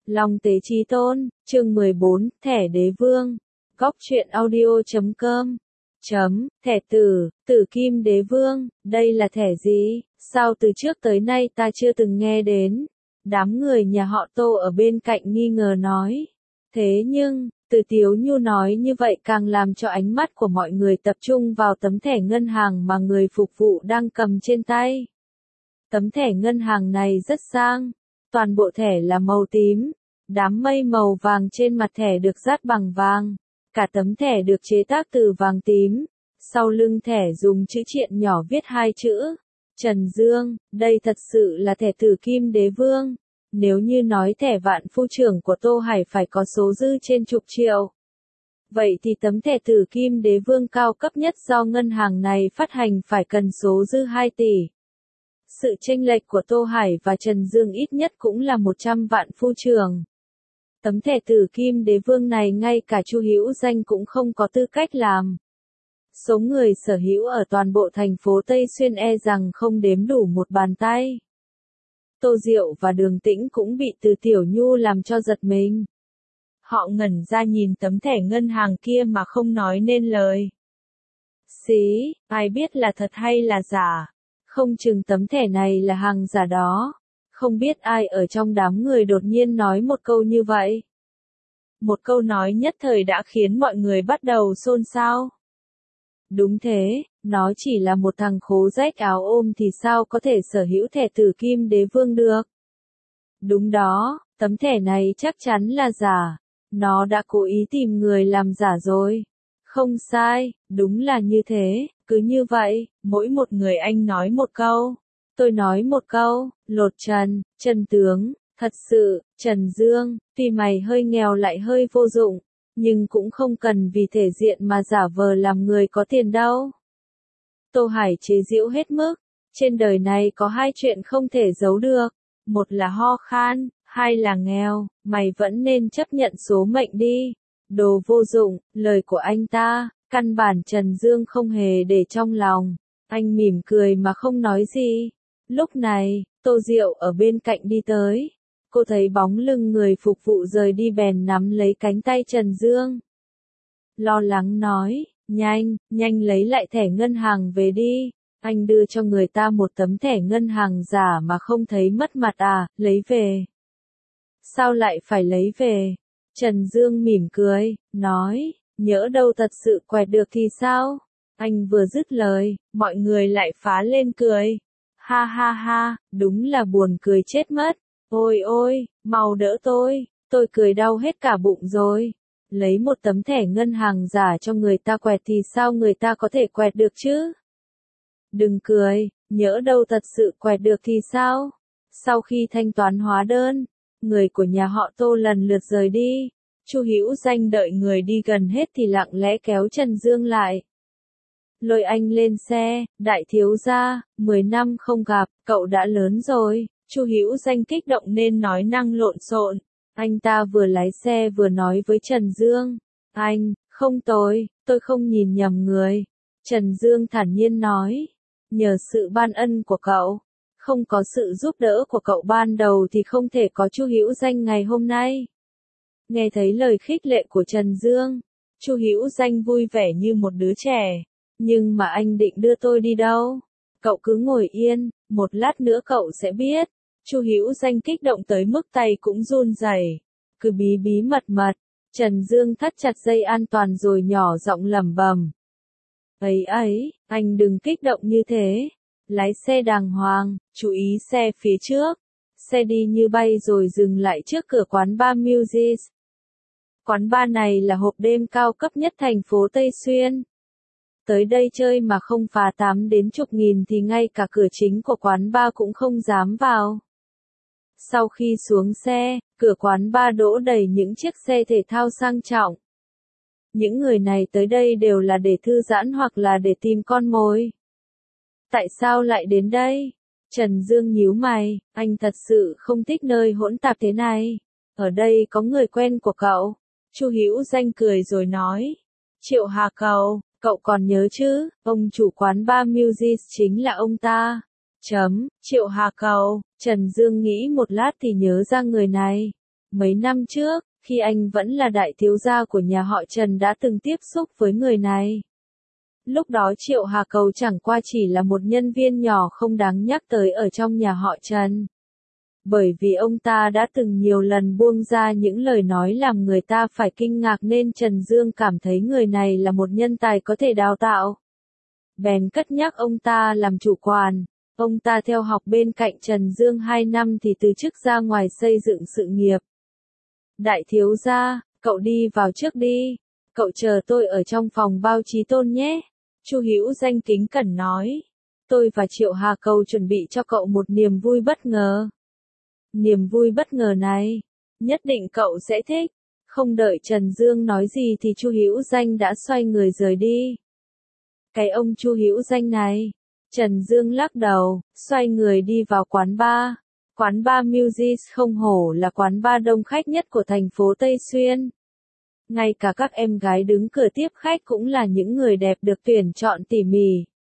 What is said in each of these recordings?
Long Tế Chí Tôn, chương 14, thẻ đế vương. Góc truyện audio.com. Thẻ tử kim đế vương, đây là thẻ gì? Sao từ trước tới nay ta chưa từng nghe đến? Đám người nhà họ Tô ở bên cạnh nghi ngờ nói. Thế nhưng, Từ Tiếu Nhu nói như vậy càng làm cho ánh mắt của mọi người tập trung vào tấm thẻ ngân hàng mà người phục vụ đang cầm trên tay. Tấm thẻ ngân hàng này rất sang, toàn bộ thẻ là màu tím, đám mây màu vàng trên mặt thẻ được dát bằng vàng, cả tấm thẻ được chế tác từ vàng tím, sau lưng thẻ dùng chữ triện nhỏ viết hai chữ, Trần Dương, đây thật sự là thẻ tử kim đế vương. Nếu như nói thẻ vạn phu trưởng của Tô Hải phải có số dư trên chục triệu. Vậy thì tấm thẻ tử kim đế vương cao cấp nhất do ngân hàng này phát hành phải cần số dư 2 tỷ. Sự chênh lệch của Tô Hải và Trần Dương ít nhất cũng là 100 vạn phu trưởng. Tấm thẻ tử kim đế vương này ngay cả Chu Hữu Danh cũng không có tư cách làm. Số người sở hữu ở toàn bộ thành phố Tây Xuyên e rằng không đếm đủ một bàn tay. Tô Diệu và Đường Tĩnh cũng bị Từ Tiểu Nhu làm cho giật mình. Họ ngẩn ra nhìn tấm thẻ ngân hàng kia mà không nói nên lời. Xí, ai biết là thật hay là giả? Không chừng tấm thẻ này là hàng giả đó. Không biết ai ở trong đám người đột nhiên nói một câu như vậy. Một câu nói nhất thời đã khiến mọi người bắt đầu xôn xao. Đúng thế, nó chỉ là một thằng khố rách áo ôm thì sao có thể sở hữu thẻ tử kim đế vương được. Đúng đó, tấm thẻ này chắc chắn là giả. Nó đã cố ý tìm người làm giả rồi. Không sai, đúng là như thế, cứ như vậy, mỗi một người anh nói một câu. Tôi nói một câu, lột Trần, Trần tướng, thật sự, Trần Dương, tuy mày hơi nghèo lại hơi vô dụng. Nhưng cũng không cần vì thể diện mà giả vờ làm người có tiền đâu. Tô Hải chế giễu hết mức. Trên đời này có hai chuyện không thể giấu được. Một là ho khan, hai là nghèo. Mày vẫn nên chấp nhận số mệnh đi. Đồ vô dụng, lời của anh ta, căn bản Trần Dương không hề để trong lòng. Anh mỉm cười mà không nói gì. Lúc này, Tô Diệu ở bên cạnh đi tới. Cô thấy bóng lưng người phục vụ rời đi bèn nắm lấy cánh tay Trần Dương. Lo lắng nói, nhanh lấy lại thẻ ngân hàng về đi. Anh đưa cho người ta một tấm thẻ ngân hàng giả mà không thấy mất mặt à, lấy về. Sao lại phải lấy về? Trần Dương mỉm cười, nói, nhỡ đâu thật sự quẹt được thì sao? Anh vừa dứt lời, mọi người lại phá lên cười. Ha ha ha, đúng là buồn cười chết mất. Ôi ôi, mau đỡ tôi cười đau hết cả bụng rồi. Lấy một tấm thẻ ngân hàng giả cho người ta quẹt thì sao người ta có thể quẹt được chứ? Đừng cười, nhỡ đâu thật sự quẹt được thì sao? Sau khi thanh toán hóa đơn, người của nhà họ Tô lần lượt rời đi. Chu Hữu Danh đợi người đi gần hết thì lặng lẽ kéo Trần Dương lại. Lôi anh lên xe, đại thiếu gia, 10 năm không gặp, cậu đã lớn rồi. Chu Hữu Danh kích động nên nói năng lộn xộn. Anh ta vừa lái xe vừa nói với Trần Dương. Anh, không tôi không nhìn nhầm người. Trần Dương thản nhiên nói. Nhờ sự ban ân của cậu. Không có sự giúp đỡ của cậu ban đầu thì không thể có Chu Hữu Danh ngày hôm nay. Nghe thấy lời khích lệ của Trần Dương, Chu Hữu Danh vui vẻ như một đứa trẻ. Nhưng mà anh định đưa tôi đi đâu? Cậu cứ ngồi yên, một lát nữa cậu sẽ biết. Chu Hữu Danh kích động tới mức tay cũng run rẩy. Cứ bí mật. Trần Dương thắt chặt dây an toàn rồi nhỏ giọng lẩm bẩm. Ấy, anh đừng kích động như thế. Lái xe đàng hoàng, chú ý xe phía trước. Xe đi như bay rồi dừng lại trước cửa quán bar Music. Quán bar này là hộp đêm cao cấp nhất thành phố Tây Xuyên. Tới đây chơi mà không phá 8 đến chục nghìn thì ngay cả cửa chính của quán bar cũng không dám vào. Sau khi xuống xe, cửa quán bar đỗ đầy những chiếc xe thể thao sang trọng. Những người này tới đây đều là để thư giãn hoặc là để tìm con mồi. Tại sao lại đến đây? Trần Dương nhíu mày, anh thật sự không thích nơi hỗn tạp thế này. Ở đây có người quen của cậu. Chu Hữu Danh cười rồi nói. Triệu Hà cậu còn nhớ chứ, ông chủ quán bar Music chính là ông ta. Triệu Hà Cầu, Trần Dương nghĩ một lát thì nhớ ra người này. Mấy năm trước, khi anh vẫn là đại thiếu gia của nhà họ Trần đã từng tiếp xúc với người này. Lúc đó Triệu Hà Cầu chẳng qua chỉ là một nhân viên nhỏ không đáng nhắc tới ở trong nhà họ Trần. Bởi vì ông ta đã từng nhiều lần buông ra những lời nói làm người ta phải kinh ngạc nên Trần Dương cảm thấy người này là một nhân tài có thể đào tạo. Bèn cất nhắc ông ta làm chủ quản. Ông ta theo học bên cạnh Trần Dương 2 năm thì từ chức ra ngoài xây dựng sự nghiệp. Đại thiếu gia, cậu đi vào trước đi. Cậu chờ tôi ở trong phòng bao Chí Tôn nhé. Chu Hữu Danh kính cẩn nói. Tôi và Triệu Hà Cầu chuẩn bị cho cậu một niềm vui bất ngờ. Niềm vui bất ngờ này, nhất định cậu sẽ thích. Không đợi Trần Dương nói gì thì Chu Hữu Danh đã xoay người rời đi. Cái ông Chu Hữu Danh này. Trần Dương lắc đầu, xoay người đi vào quán bar. Quán bar Music không hổ là quán bar đông khách nhất của thành phố Tây Xuyên. Ngay cả các em gái đứng cửa tiếp khách cũng là những người đẹp được tuyển chọn tỉ mỉ.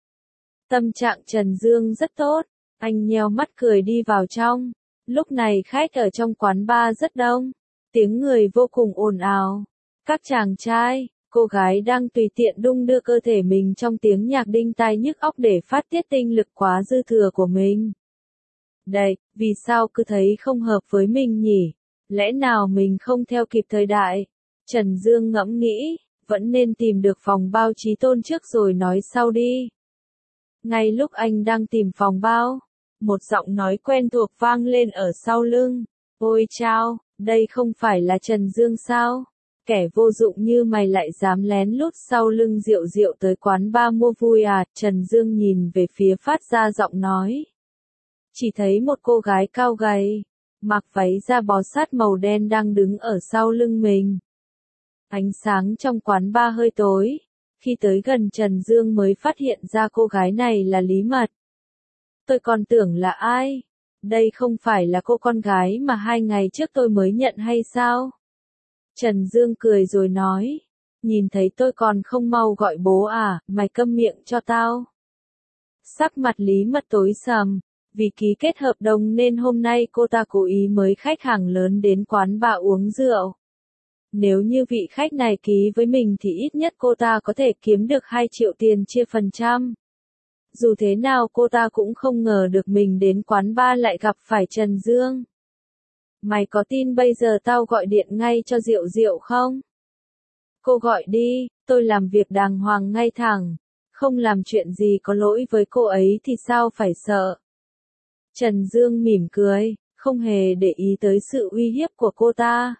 Tâm trạng Trần Dương rất tốt, anh nheo mắt cười đi vào trong. Lúc này khách ở trong quán bar rất đông, tiếng người vô cùng ồn ào. Các chàng trai, cô gái đang tùy tiện đung đưa cơ thể mình trong tiếng nhạc đinh tai nhức óc để phát tiết tinh lực quá dư thừa của mình. Đây, vì sao cứ thấy không hợp với mình nhỉ? Lẽ nào mình không theo kịp thời đại? Trần Dương ngẫm nghĩ, vẫn nên tìm được phòng bao Chí Tôn trước rồi nói sau đi. Ngay lúc anh đang tìm phòng bao, một giọng nói quen thuộc vang lên ở sau lưng. Ôi chao, đây không phải là Trần Dương sao? Kẻ vô dụng như mày lại dám lén lút sau lưng Diệu Diệu tới quán bar mua vui à? Trần Dương nhìn về phía phát ra giọng nói. Chỉ thấy một cô gái cao gầy, mặc váy da bó sát màu đen đang đứng ở sau lưng mình. Ánh sáng trong quán bar hơi tối. Khi tới gần Trần Dương mới phát hiện ra cô gái này là Lý Mật. Tôi còn tưởng là ai? Đây không phải là cô con gái mà 2 ngày trước tôi mới nhận hay sao? Trần Dương cười rồi nói. Nhìn thấy tôi còn không mau gọi bố à, mày câm miệng cho tao. Sắc mặt Lý Mật tối sầm. Vì ký kết hợp đồng nên hôm nay cô ta cố ý mời khách hàng lớn đến quán bar uống rượu. Nếu như vị khách này ký với mình thì ít nhất cô ta có thể kiếm được 2 triệu tiền chia phần trăm. Dù thế nào cô ta cũng không ngờ được mình đến quán bar lại gặp phải Trần Dương. Mày có tin bây giờ tao gọi điện ngay cho Diệu Diệu không? Cô gọi đi, tôi làm việc đàng hoàng ngay thẳng. Không làm chuyện gì có lỗi với cô ấy thì sao phải sợ. Trần Dương mỉm cười, không hề để ý tới sự uy hiếp của cô ta.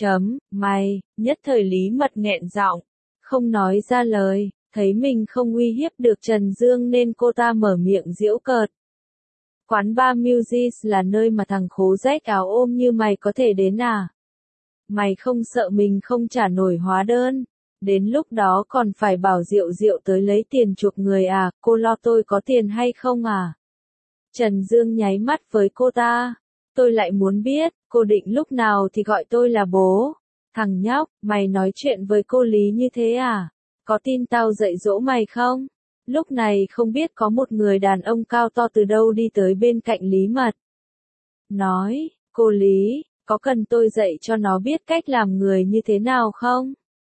Mày, nhất thời Lý Mật nghẹn giọng, không nói ra lời, thấy mình không uy hiếp được Trần Dương nên cô ta mở miệng giễu cợt. Quán bar Music là nơi mà thằng khố rách áo ôm như mày có thể đến à? Mày không sợ mình không trả nổi hóa đơn, đến lúc đó còn phải bảo Diệu Diệu tới lấy tiền chuộc người à, cô lo tôi có tiền hay không à? Trần Dương nháy mắt với cô ta. Tôi lại muốn biết, cô định lúc nào thì gọi tôi là bố. Thằng nhóc, mày nói chuyện với cô Lý như thế à? Có tin tao dạy dỗ mày không? Lúc này không biết có một người đàn ông cao to từ đâu đi tới bên cạnh Lý Mật. Nói, cô Lý, có cần tôi dạy cho nó biết cách làm người như thế nào không?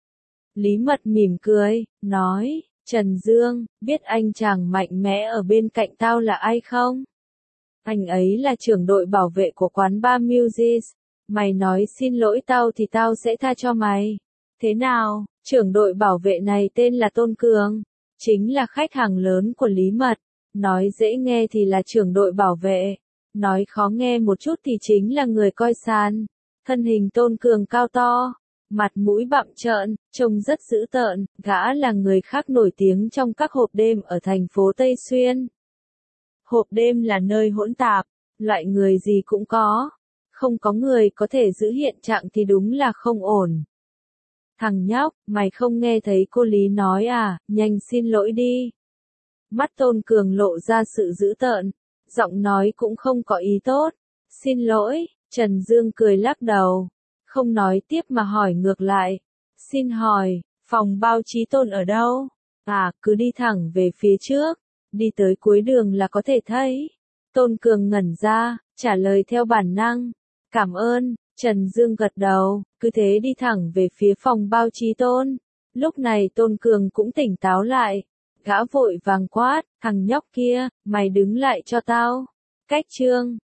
Lý Mật mỉm cười, nói, Trần Dương, biết anh chàng mạnh mẽ ở bên cạnh tao là ai không? Anh ấy là trưởng đội bảo vệ của quán bar Music. Mày nói xin lỗi tao thì tao sẽ tha cho mày. Thế nào, trưởng đội bảo vệ này tên là Tôn Cường. Chính là khách hàng lớn của Lý Mật. Nói dễ nghe thì là trưởng đội bảo vệ. Nói khó nghe một chút thì chính là người coi sàn. Thân hình Tôn Cường cao to. Mặt mũi bặm trợn, trông rất dữ tợn. Gã là người khác nổi tiếng trong các hộp đêm ở thành phố Tây Xuyên. Hộp đêm là nơi hỗn tạp, loại người gì cũng có. Không có người có thể giữ hiện trạng thì đúng là không ổn. Thằng nhóc, mày không nghe thấy cô Lý nói à, nhanh xin lỗi đi. Mắt Tôn Cường lộ ra sự dữ tợn, giọng nói cũng không có ý tốt. Xin lỗi, Trần Dương cười lắc đầu, không nói tiếp mà hỏi ngược lại. Xin hỏi, phòng bao Chí Tôn ở đâu? À, cứ đi thẳng về phía trước. Đi tới cuối đường là có thể thấy. Tôn Cường ngẩn ra, trả lời theo bản năng. Cảm ơn, Trần Dương gật đầu, cứ thế đi thẳng về phía phòng bao Chí Tôn. Lúc này Tôn Cường cũng tỉnh táo lại. Gã vội vàng quát, thằng nhóc kia, mày đứng lại cho tao. Cách Trương